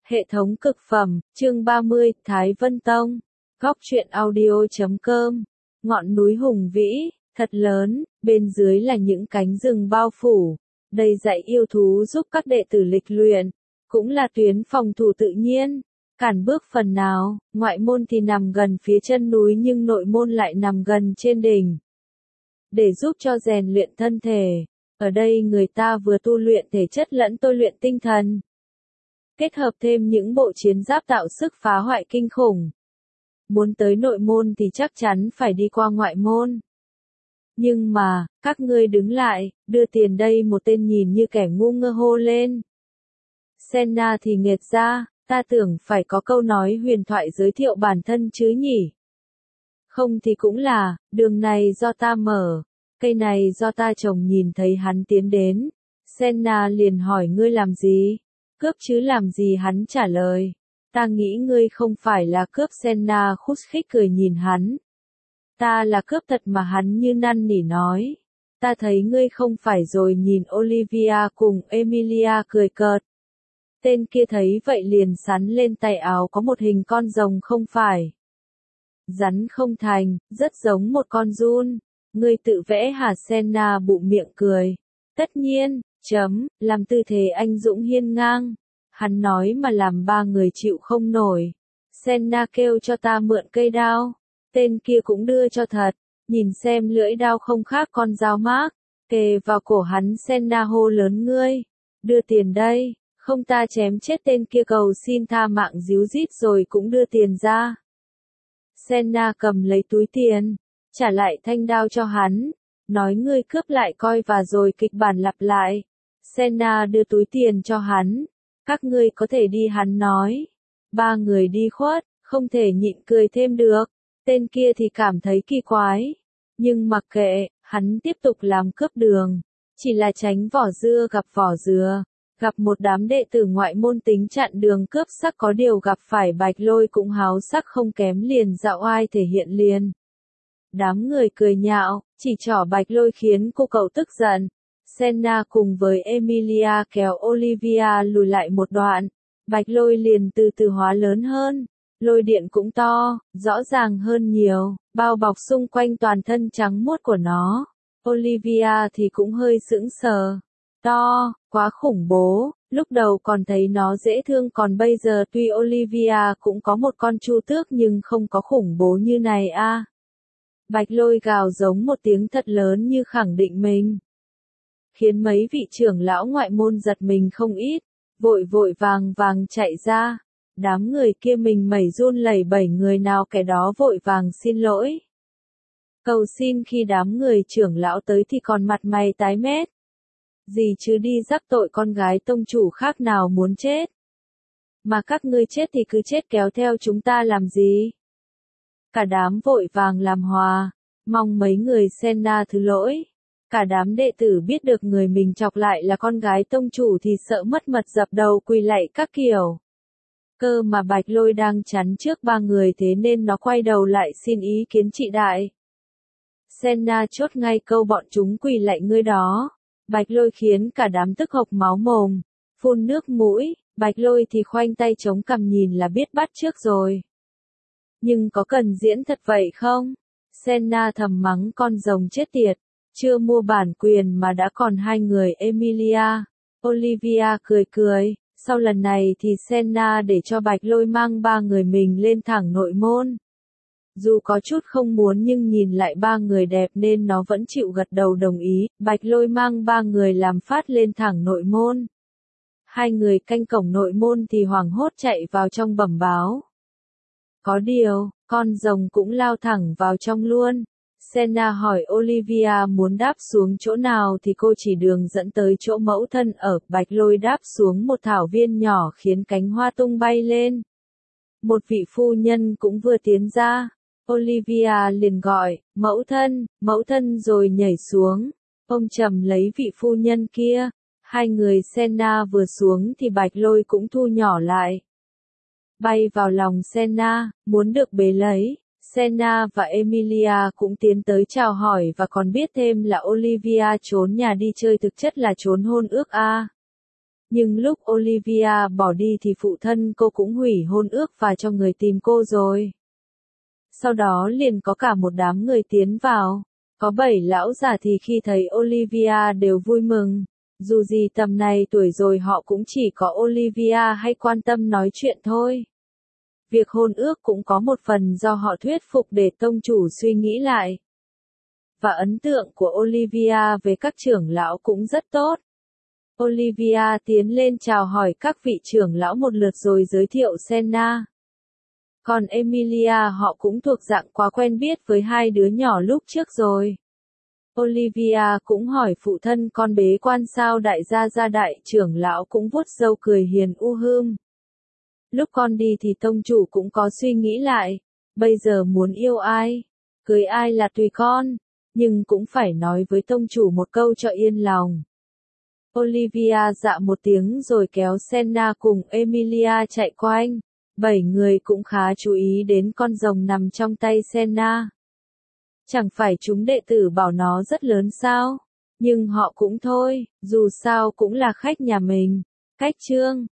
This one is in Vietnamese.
Hệ thống cực phẩm, chương 30, Thái Vân Tông. Góc truyện audio.com. Ngọn núi hùng vĩ, thật lớn, bên dưới là những cánh rừng bao phủ. Đây dạy yêu thú giúp các đệ tử lịch luyện, cũng là tuyến phòng thủ tự nhiên. Cản bước phần nào, ngoại môn thì nằm gần phía chân núi nhưng nội môn lại nằm gần trên đỉnh. Để giúp cho rèn luyện thân thể, ở đây người ta vừa tu luyện thể chất lẫn tôi luyện tinh thần. Kết hợp thêm những bộ chiến giáp tạo sức phá hoại kinh khủng. Muốn tới nội môn thì chắc chắn phải đi qua ngoại môn. Nhưng mà, các ngươi đứng lại, đưa tiền đây, một tên nhìn như kẻ ngu ngơ hô lên. Senna thì nghệt ra, ta tưởng phải có câu nói huyền thoại giới thiệu bản thân chứ nhỉ. Không thì cũng là, đường này do ta mở, cây này do ta trồng. Nhìn thấy hắn tiến đến, Senna liền hỏi ngươi làm gì? Cướp chứ làm gì? Hắn trả lời. Ta nghĩ ngươi không phải là cướp. Senna khúc khích cười nhìn hắn. Ta là cướp thật mà. Hắn như năn nỉ nói. Ta thấy ngươi không phải rồi. Nhìn Olivia cùng Emilia cười cợt. Tên kia thấy vậy liền sắn lên tay áo có một hình con rồng. Không phải rắn không thành, rất giống một con giun. Ngươi tự vẽ hả? Senna bụng miệng cười. Tất nhiên, làm tư thế anh dũng hiên ngang. Hắn nói mà làm ba người chịu không nổi. Senna kêu cho ta mượn cây đao. Tên kia cũng đưa cho thật. Nhìn xem lưỡi đao không khác con dao mác. Kề vào cổ hắn. Senna hô lớn ngươi. Đưa tiền đây, không ta chém chết tên kia. Cầu xin tha mạng díu dít rồi cũng đưa tiền ra. Senna cầm lấy túi tiền, trả lại thanh đao cho hắn. Nói ngươi cướp lại coi. Và rồi kịch bản lặp lại. Senna đưa túi tiền cho hắn. Các ngươi có thể đi. Hắn nói. Ba người đi khuất, không thể nhịn cười thêm được. Tên kia thì cảm thấy kỳ quái. Nhưng mặc kệ, hắn tiếp tục làm cướp đường. Chỉ là tránh vỏ dưa gặp vỏ dừa. Gặp một đám đệ tử ngoại môn tính chặn đường cướp sắc. Có điều gặp phải Bạch Lôi cũng háo sắc không kém, liền dạo oai thể hiện liền. Đám người cười nhạo, chỉ trỏ Bạch Lôi khiến cô cậu tức giận. Senna cùng với Emilia kéo Olivia lùi lại một đoạn. Bạch Lôi liền từ từ hóa lớn hơn. Lôi điện cũng to, rõ ràng hơn nhiều, bao bọc xung quanh toàn thân trắng muốt của nó. Olivia thì cũng hơi sững sờ. To, quá khủng bố, lúc đầu còn thấy nó dễ thương, còn bây giờ tuy Olivia cũng có một con chu tước nhưng không có khủng bố như này a. Bạch Lôi gào giống một tiếng thật lớn như khẳng định mình. Khiến mấy vị trưởng lão ngoại môn giật mình không ít, vội vàng chạy ra. Đám người kia mình mẩy run lẩy bẩy, người nào kẻ đó vội vàng xin lỗi. Cầu xin. Khi đám người trưởng lão tới thì còn mặt mày tái mét. Gì chứ đi rắc tội con gái tông chủ khác nào muốn chết. Mà các ngươi chết thì cứ chết, kéo theo chúng ta làm gì? Cả đám vội vàng làm hòa, mong mấy người Senna thứ lỗi. Cả đám đệ tử biết được người mình chọc lại là con gái tông chủ thì sợ mất mật, dập đầu quỳ lạy các kiểu. Cơ mà Bạch Lôi đang chắn trước ba người, thế nên nó quay đầu lại xin ý kiến trị đại. Senna chốt ngay câu bọn chúng quỳ lạy ngươi đó. Bạch Lôi khiến cả đám tức hộc máu mồm, phun nước mũi. Bạch Lôi thì khoanh tay chống cằm nhìn là biết bắt trước rồi. Nhưng có cần diễn thật vậy không? Senna thầm mắng con rồng chết tiệt. Chưa mua bản quyền mà đã còn hai người Emilia. Olivia cười. Sau lần này thì Senna để cho Bạch Lôi mang ba người mình lên thẳng nội môn. Dù có chút không muốn nhưng nhìn lại ba người đẹp nên nó vẫn chịu gật đầu đồng ý. Bạch Lôi mang ba người làm phát lên thẳng nội môn. Hai người canh cổng nội môn thì hoảng hốt chạy vào trong bẩm báo. Có điều, con rồng cũng lao thẳng vào trong luôn. Senna hỏi Olivia muốn đáp xuống chỗ nào thì cô chỉ đường dẫn tới chỗ mẫu thân ở. Bạch Lôi đáp xuống một thảo viên nhỏ khiến cánh hoa tung bay lên. Một vị phu nhân cũng vừa tiến ra. Olivia liền gọi, mẫu thân rồi nhảy xuống. Ông trầm lấy vị phu nhân kia. Hai người Senna vừa xuống thì Bạch Lôi cũng thu nhỏ lại. Bay vào lòng Senna, muốn được bế lấy. Senna và Emilia cũng tiến tới chào hỏi và còn biết thêm là Olivia trốn nhà đi chơi thực chất là trốn hôn ước a. Nhưng lúc Olivia bỏ đi thì phụ thân cô cũng hủy hôn ước và cho người tìm cô rồi. Sau đó liền có cả một đám người tiến vào. Có 7 lão già thì khi thấy Olivia đều vui mừng. Dù gì tầm này tuổi rồi họ cũng chỉ có Olivia hay quan tâm nói chuyện thôi. Việc hôn ước cũng có một phần do họ thuyết phục để tông chủ suy nghĩ lại. Và ấn tượng của Olivia về các trưởng lão cũng rất tốt. Olivia tiến lên chào hỏi các vị trưởng lão một lượt rồi giới thiệu Senna. Còn Emilia họ cũng thuộc dạng quá quen biết với hai đứa nhỏ lúc trước rồi. Olivia cũng hỏi phụ thân con bế quan sao đại gia đại trưởng lão cũng vuốt râu cười hiền hươm. Lúc con đi thì tông chủ cũng có suy nghĩ lại, bây giờ muốn yêu ai, cưới ai là tùy con, nhưng cũng phải nói với tông chủ một câu cho yên lòng. Olivia dạ một tiếng rồi kéo Senna cùng Emilia chạy quanh. 7 người cũng khá chú ý đến con rồng nằm trong tay Senna. Chẳng phải chúng đệ tử bảo nó rất lớn sao? Nhưng họ cũng thôi, dù sao cũng là khách nhà mình. Cách chương